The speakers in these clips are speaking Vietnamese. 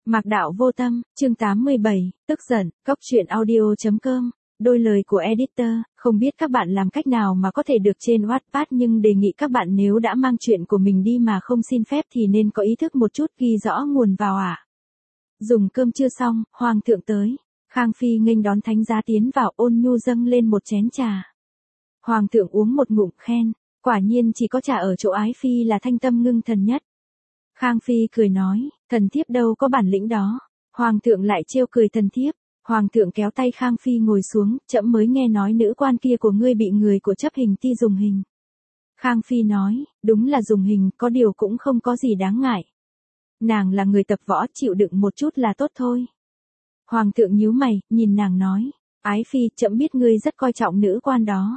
Mạc Đạo Vô Tâm, chương 87, tức giận, Cóc truyện audio.com, đôi lời của editor, không biết các bạn làm cách nào mà có thể được trên Wattpad nhưng đề nghị các bạn nếu đã mang chuyện của mình đi mà không xin phép thì nên có ý thức một chút ghi rõ nguồn vào ạ. Dùng cơm chưa xong, Hoàng thượng tới. Khang Phi nghênh đón thánh giá tiến vào ôn nhu dâng lên một chén trà. Hoàng thượng uống một ngụm khen, quả nhiên chỉ có trà ở chỗ ái phi là thanh tâm ngưng thần nhất. Khang Phi cười nói, thần thiếp đâu có bản lĩnh đó. Hoàng thượng lại trêu cười thần thiếp. Hoàng thượng kéo tay Khang Phi ngồi xuống, trẫm mới nghe nói nữ quan kia của ngươi bị người của chấp hình ti dùng hình. Khang Phi nói, đúng là dùng hình, có điều cũng không có gì đáng ngại. Nàng là người tập võ, chịu đựng một chút là tốt thôi. Hoàng thượng nhíu mày, nhìn nàng nói, ái phi, trẫm biết ngươi rất coi trọng nữ quan đó.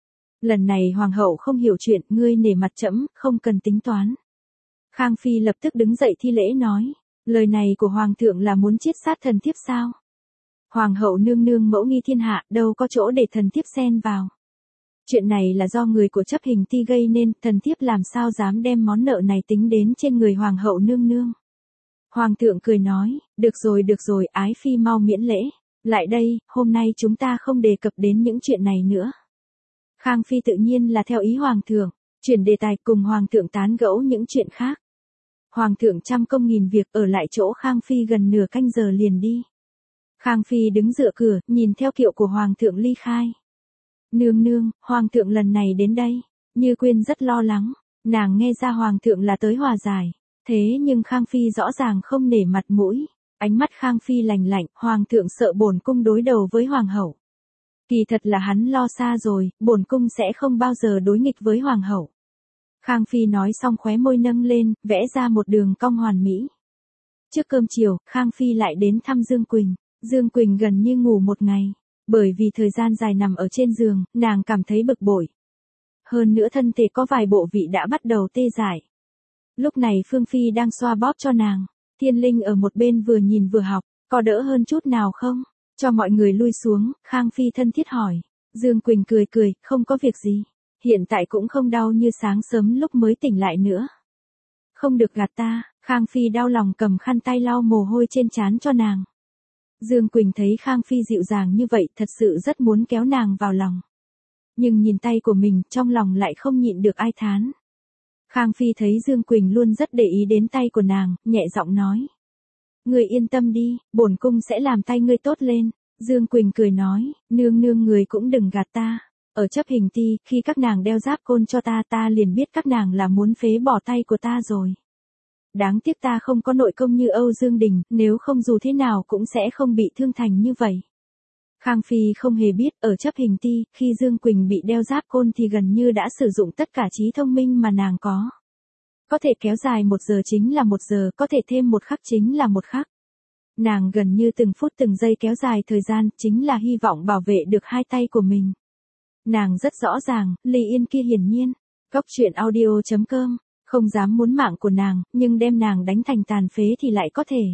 Lần này hoàng hậu không hiểu chuyện, ngươi nể mặt trẫm, không cần tính toán. Khang Phi lập tức đứng dậy thi lễ nói, lời này của hoàng thượng là muốn chiết sát thần thiếp sao? Hoàng hậu nương nương mẫu nghi thiên hạ, đâu có chỗ để thần thiếp xen vào. Chuyện này là do người của chấp hình ti gây nên, thần thiếp làm sao dám đem món nợ này tính đến trên người hoàng hậu nương nương. Hoàng thượng cười nói, được rồi, ái phi mau miễn lễ. Lại đây, hôm nay chúng ta không đề cập đến những chuyện này nữa. Khang Phi tự nhiên là theo ý hoàng thượng, chuyển đề tài cùng hoàng thượng tán gẫu những chuyện khác. Hoàng thượng trăm công nghìn việc ở lại chỗ Khang Phi gần nửa canh giờ liền đi. Khang Phi đứng dựa cửa, nhìn theo kiệu của hoàng thượng ly khai. Nương nương, hoàng thượng lần này đến đây, Như Quyên rất lo lắng, nàng nghe ra hoàng thượng là tới hòa giải. Thế nhưng Khang Phi rõ ràng không nể mặt mũi, ánh mắt Khang Phi lạnh lạnh, hoàng thượng sợ bổn cung đối đầu với hoàng hậu. Kỳ thật là hắn lo xa rồi, bổn cung sẽ không bao giờ đối nghịch với hoàng hậu. Khang Phi nói xong khóe môi nâng lên, vẽ ra một đường cong hoàn mỹ. Trước cơm chiều, Khang Phi lại đến thăm Dương Quỳnh. Dương Quỳnh gần như ngủ một ngày, bởi vì thời gian dài nằm ở trên giường, nàng cảm thấy bực bội. Hơn nữa thân thể có vài bộ vị đã bắt đầu tê dại. Lúc này Phương Phi đang xoa bóp cho nàng, Thiên Linh ở một bên vừa nhìn vừa học, có đỡ hơn chút nào không? Cho mọi người lui xuống, Khang Phi thân thiết hỏi. Dương Quỳnh cười, không có việc gì. Hiện tại cũng không đau như sáng sớm lúc mới tỉnh lại nữa. Không được gạt ta, Khang Phi đau lòng cầm khăn tay lau mồ hôi trên trán cho nàng. Dương Quỳnh thấy Khang Phi dịu dàng như vậy thật sự rất muốn kéo nàng vào lòng. Nhưng nhìn tay của mình trong lòng lại không nhịn được ai thán. Khang Phi thấy Dương Quỳnh luôn rất để ý đến tay của nàng, nhẹ giọng nói. Người yên tâm đi, bổn cung sẽ làm tay ngươi tốt lên. Dương Quỳnh cười nói, nương người cũng đừng gạt ta. Ở chấp hình ti, khi các nàng đeo giáp côn cho ta liền biết các nàng là muốn phế bỏ tay của ta rồi. Đáng tiếc ta không có nội công như Âu Dương Đình, nếu không dù thế nào cũng sẽ không bị thương thành như vậy. Khang Phi không hề biết, ở chấp hình ti, khi Dương Quỳnh bị đeo giáp côn thì gần như đã sử dụng tất cả trí thông minh mà nàng có. Có thể kéo dài 1 giờ chính là 1 giờ, có thể thêm 1 khắc chính là 1 khắc. Nàng gần như từng phút từng giây kéo dài thời gian, chính là hy vọng bảo vệ được hai tay của mình. Nàng rất rõ ràng, Ly Yên kia hiển nhiên, Cóc truyện audio.com, không dám muốn mạng của nàng, nhưng đem nàng đánh thành tàn phế thì lại có thể.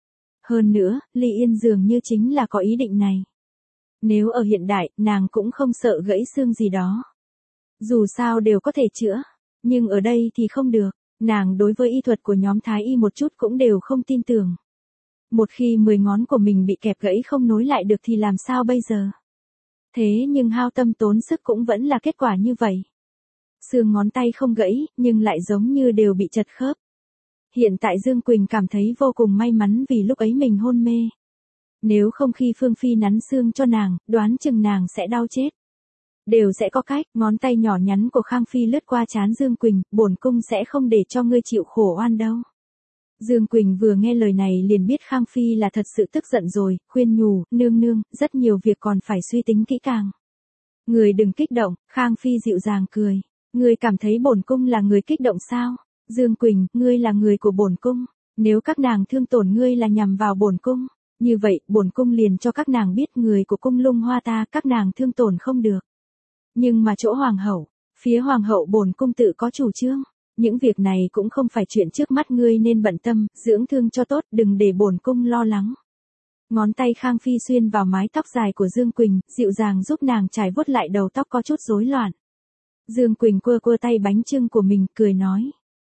Hơn nữa, Ly Yên dường như chính là có ý định này. Nếu ở hiện đại, nàng cũng không sợ gãy xương gì đó. Dù sao đều có thể chữa, nhưng ở đây thì không được, nàng đối với y thuật của nhóm Thái Y một chút cũng đều không tin tưởng. Một khi 10 ngón của mình bị kẹp gãy không nối lại được thì làm sao bây giờ? Thế nhưng hao tâm tốn sức cũng vẫn là kết quả như vậy. Xương ngón tay không gãy, nhưng lại giống như đều bị chật khớp. Hiện tại Dương Quỳnh cảm thấy vô cùng may mắn vì lúc ấy mình hôn mê. Nếu không khi Phương Phi nắn xương cho nàng, đoán chừng nàng sẽ đau chết. Đều sẽ có cách, ngón tay nhỏ nhắn của Khang Phi lướt qua trán Dương Quỳnh, bổn cung sẽ không để cho ngươi chịu khổ oan đâu. Dương Quỳnh vừa nghe lời này liền biết Khang Phi là thật sự tức giận rồi, khuyên nhủ, nương, rất nhiều việc còn phải suy tính kỹ càng. Người đừng kích động, Khang Phi dịu dàng cười. Ngươi cảm thấy bổn cung là người kích động sao? Dương Quỳnh, ngươi là người của bổn cung. Nếu các nàng thương tổn ngươi là nhằm vào bổn cung, như vậy, bổn cung liền cho các nàng biết người của cung Lung Hoa ta các nàng thương tổn không được. Nhưng mà chỗ hoàng hậu, phía hoàng hậu bổn cung tự có chủ trương. Những việc này cũng không phải chuyện trước mắt ngươi nên bận tâm, dưỡng thương cho tốt, đừng để bổn cung lo lắng. Ngón tay Khang Phi xuyên vào mái tóc dài của Dương Quỳnh, dịu dàng giúp nàng trải vuốt lại đầu tóc có chút rối loạn. Dương Quỳnh quơ tay bánh chưng của mình, cười nói.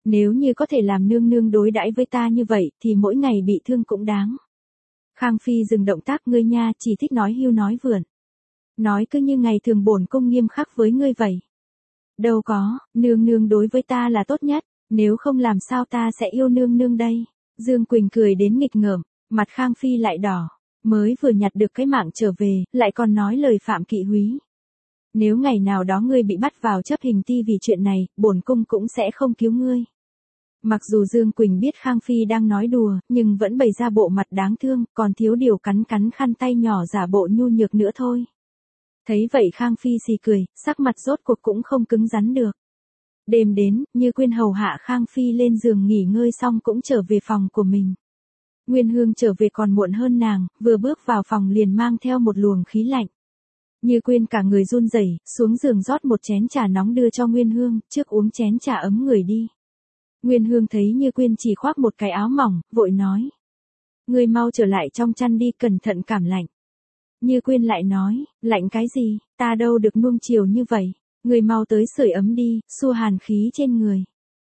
Nếu như có thể làm nương nương đối đãi với ta như vậy thì mỗi ngày bị thương cũng đáng. Khang Phi dừng động tác, ngươi nha chỉ thích nói hưu nói vượn. Nói cứ như ngày thường bổn cung nghiêm khắc với ngươi vậy. Đâu có, nương nương đối với ta là tốt nhất, nếu không làm sao ta sẽ yêu nương nương đây. Dương Quỳnh cười đến nghịch ngợm, mặt Khang Phi lại đỏ, mới vừa nhặt được cái mạng trở về, lại còn nói lời phạm kỵ húy. Nếu ngày nào đó ngươi bị bắt vào chấp hình ti vì chuyện này, bổn cung cũng sẽ không cứu ngươi. Mặc dù Dương Quỳnh biết Khang Phi đang nói đùa, nhưng vẫn bày ra bộ mặt đáng thương, còn thiếu điều cắn cắn khăn tay nhỏ giả bộ nhu nhược nữa thôi. Thấy vậy Khang Phi xì cười, sắc mặt rốt cuộc cũng không cứng rắn được. Đêm đến, Như Quyên hầu hạ Khang Phi lên giường nghỉ ngơi xong cũng trở về phòng của mình. Nguyên Hương trở về còn muộn hơn nàng, vừa bước vào phòng liền mang theo một luồng khí lạnh. Như Quyên cả người run rẩy, xuống giường rót một chén trà nóng đưa cho Nguyên Hương, trước uống chén trà ấm người đi. Nguyên Hương thấy Như Quyên chỉ khoác một cái áo mỏng, vội nói. Ngươi mau trở lại trong chăn đi, cẩn thận cảm lạnh. Như Quyên lại nói, lạnh cái gì, ta đâu được nuông chiều như vậy, ngươi mau tới sưởi ấm đi, xua hàn khí trên người.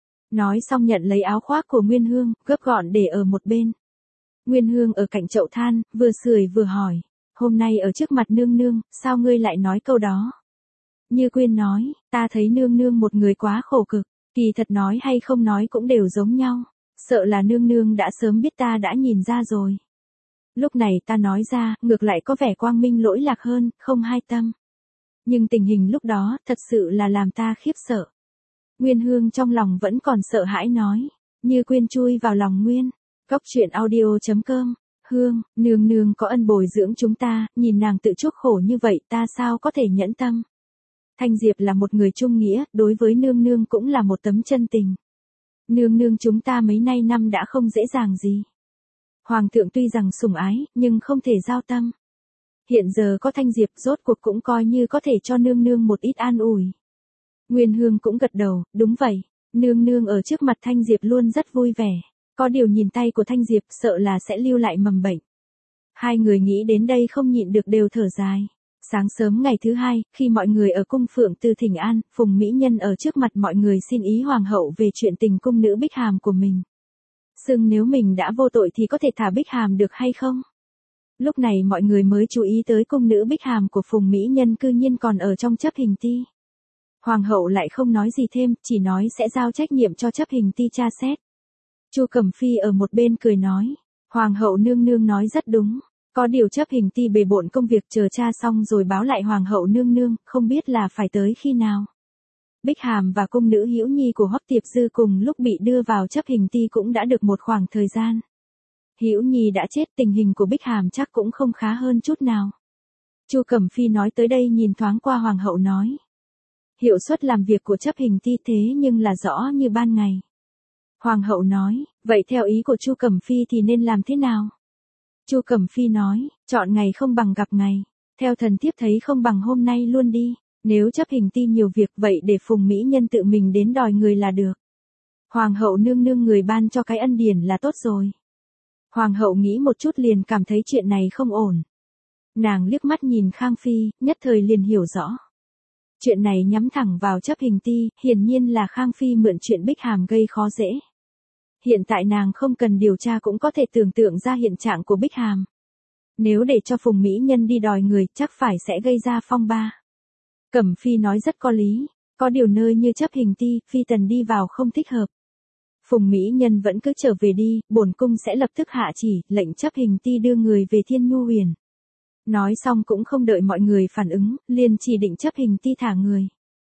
Nói xong nhận lấy áo khoác của Nguyên Hương, gấp gọn để ở một bên. Nguyên Hương ở cạnh chậu than, vừa sưởi vừa hỏi, hôm nay ở trước mặt nương nương, sao ngươi lại nói câu đó? Như Quyên nói, ta thấy nương nương một người quá khổ cực, kỳ thật nói hay không nói cũng đều giống nhau, sợ là nương nương đã sớm biết ta đã nhìn ra rồi. Lúc này ta nói ra, ngược lại có vẻ quang minh lỗi lạc hơn, không hai tâm. Nhưng tình hình lúc đó, thật sự là làm ta khiếp sợ. Nguyên Hương trong lòng vẫn còn sợ hãi nói. Như Quyên chui vào lòng Nguyên. Góc truyện audio.com. Hương, nương nương có ân bồi dưỡng chúng ta, nhìn nàng tự chuốc khổ như vậy ta sao có thể nhẫn tâm. Thanh Diệp là một người trung nghĩa, đối với nương nương cũng là một tấm chân tình. Nương nương chúng ta mấy nay năm đã không dễ dàng gì. Hoàng thượng tuy rằng sủng ái, nhưng không thể giao tâm. Hiện giờ có Thanh Diệp rốt cuộc cũng coi như có thể cho nương nương một ít an ủi. Nguyên Hương cũng gật đầu, đúng vậy, nương nương ở trước mặt Thanh Diệp luôn rất vui vẻ. Có điều nhìn tay của Thanh Diệp sợ là sẽ lưu lại mầm bệnh. Hai người nghĩ đến đây không nhịn được đều thở dài. Sáng sớm ngày thứ hai, khi mọi người ở cung Phượng Từ thỉnh an, Phùng Mỹ Nhân ở trước mặt mọi người xin ý hoàng hậu về chuyện tình cung nữ Bích Hàm của mình. Xưng nếu mình đã vô tội thì có thể thả Bích Hàm được hay không? Lúc này mọi người mới chú ý tới cung nữ Bích Hàm của Phùng Mỹ Nhân cư nhiên còn ở trong chấp hình ti. Hoàng hậu lại không nói gì thêm, chỉ nói sẽ giao trách nhiệm cho chấp hình ti tra xét. Chu Cẩm Phi ở một bên cười nói, Hoàng hậu nương nương nói rất đúng, có điều chấp hình ti bề bộn công việc chờ tra xong rồi báo lại Hoàng hậu nương nương, không biết là phải tới khi nào. Bích Hàm và cung nữ Hữu Nhi của Hoắc Tiệp Dư cùng lúc bị đưa vào chấp hình ti cũng đã được một khoảng thời gian. Hữu Nhi đã chết, tình hình của Bích Hàm chắc cũng không khá hơn chút nào. Chu Cẩm Phi nói tới đây nhìn thoáng qua Hoàng hậu nói. Hiệu suất làm việc của chấp hình ti thế nhưng là rõ như ban ngày. Hoàng hậu nói, vậy theo ý của Chu Cẩm Phi thì nên làm thế nào? Chu Cẩm Phi nói, chọn ngày không bằng gặp ngày. Theo thần thiếp thấy không bằng hôm nay luôn đi. Nếu chấp hình ti nhiều việc vậy để Phùng Mỹ Nhân tự mình đến đòi người là được. Hoàng hậu nương nương người ban cho cái ân điển là tốt rồi. Hoàng hậu nghĩ một chút liền cảm thấy chuyện này không ổn. Nàng liếc mắt nhìn Khang Phi, nhất thời liền hiểu rõ. Chuyện này nhắm thẳng vào chấp hình ti, hiển nhiên là Khang Phi mượn chuyện Bích Hàm gây khó dễ. Hiện tại nàng không cần điều tra cũng có thể tưởng tượng ra hiện trạng của Bích Hàm. Nếu để cho Phùng Mỹ Nhân đi đòi người chắc phải sẽ gây ra phong ba. Cẩm Phi nói rất có lý, có điều nơi như chấp hình ti, Phi tần đi vào không thích hợp. Phùng Mỹ Nhân vẫn cứ trở về đi, bổn cung sẽ lập tức hạ chỉ, lệnh chấp hình ti đưa người về Thiên Nhu Huyền. Nói xong cũng không đợi mọi người phản ứng, liền chỉ định chấp hình ti thả người.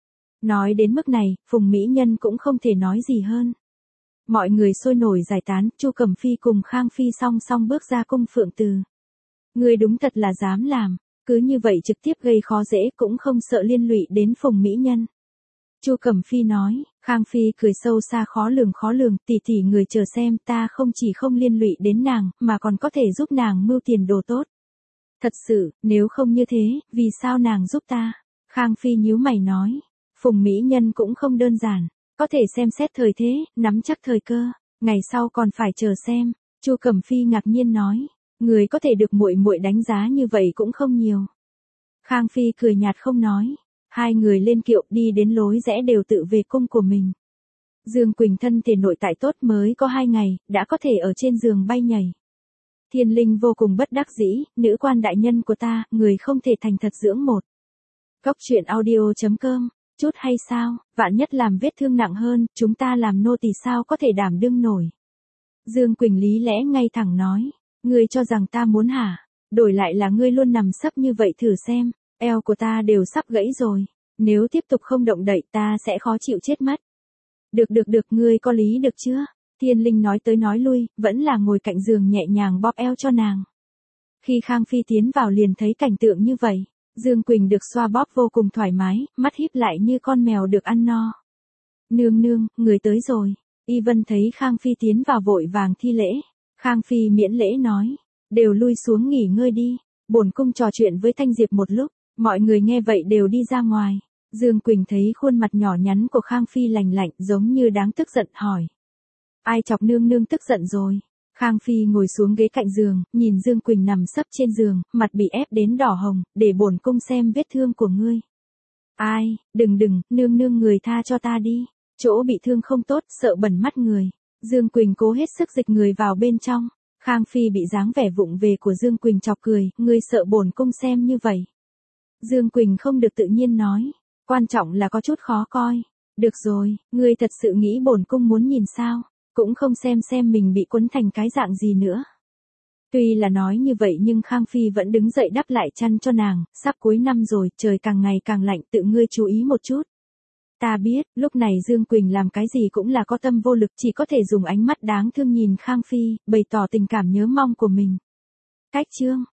Nói đến mức này, Phùng Mỹ Nhân cũng không thể nói gì hơn. Mọi người sôi nổi giải tán, Chu Cẩm Phi cùng Khang Phi song song bước ra cung Phượng Từ. Người đúng thật là dám làm, cứ như vậy trực tiếp gây khó dễ cũng không sợ liên lụy đến Phùng Mỹ Nhân. Chu Cẩm Phi nói, Khang Phi cười sâu xa khó lường, tỷ tỷ người chờ xem, ta không chỉ không liên lụy đến nàng, mà còn có thể giúp nàng mưu tiền đồ tốt. Thật sự, nếu không như thế, vì sao nàng giúp ta? Khang Phi nhíu mày nói, Phùng Mỹ Nhân cũng không đơn giản, có thể xem xét thời thế, nắm chắc thời cơ, ngày sau còn phải chờ xem. Chu Cẩm Phi ngạc nhiên nói, người có thể được muội muội đánh giá như vậy cũng không nhiều. Khang Phi cười nhạt không nói. Hai người lên kiệu đi đến lối rẽ đều tự về cung của mình. Dương Quỳnh thân thể nội tại tốt mới có 2 ngày, đã có thể ở trên giường bay nhảy. Thiên Linh vô cùng bất đắc dĩ, nữ quan đại nhân của ta, người không thể thành thật dưỡng một. Cốc truyện audio.com, chút hay sao, vạn nhất làm vết thương nặng hơn, chúng ta làm nô tỳ sao có thể đảm đương nổi. Dương Quỳnh lý lẽ ngay thẳng nói, ngươi cho rằng ta muốn hả, đổi lại là ngươi luôn nằm sấp như vậy thử xem, eo của ta đều sắp gãy rồi, nếu tiếp tục không động đậy ta sẽ khó chịu chết mất. Được, ngươi có lý được chưa? Thiên Linh nói tới nói lui, vẫn là ngồi cạnh giường nhẹ nhàng bóp eo cho nàng. Khi Khang Phi tiến vào liền thấy cảnh tượng như vậy, Dương Quỳnh được xoa bóp vô cùng thoải mái, mắt híp lại như con mèo được ăn no. Nương, người tới rồi. Y Vân thấy Khang Phi tiến vào vội vàng thi lễ. Khang Phi miễn lễ nói, đều lui xuống nghỉ ngơi đi, bổn cung trò chuyện với Thanh Diệp một lúc, mọi người nghe vậy đều đi ra ngoài. Dương Quỳnh thấy khuôn mặt nhỏ nhắn của Khang Phi lành lạnh giống như đáng tức giận hỏi. Ai chọc nương tức giận rồi? Khang Phi ngồi xuống ghế cạnh giường, nhìn Dương Quỳnh nằm sấp trên giường, mặt bị ép đến đỏ hồng, để bổn cung xem vết thương của ngươi. Ai, đừng, nương người tha cho ta đi, chỗ bị thương không tốt, sợ bẩn mắt người. Dương Quỳnh cố hết sức dịch người vào bên trong. Khang Phi bị dáng vẻ vụng về của Dương Quỳnh chọc cười, ngươi sợ bổn cung xem như vậy. Dương Quỳnh không được tự nhiên nói, quan trọng là có chút khó coi. Được rồi, ngươi thật sự nghĩ bổn cung muốn nhìn sao, cũng không xem mình bị quấn thành cái dạng gì nữa. Tuy là nói như vậy nhưng Khang Phi vẫn đứng dậy đắp lại chăn cho nàng, sắp cuối năm rồi, trời càng ngày càng lạnh, tự ngươi chú ý một chút. Ta biết, lúc này Dương Quỳnh làm cái gì cũng là có tâm vô lực, chỉ có thể dùng ánh mắt đáng thương nhìn Khang Phi, bày tỏ tình cảm nhớ mong của mình. Cách chương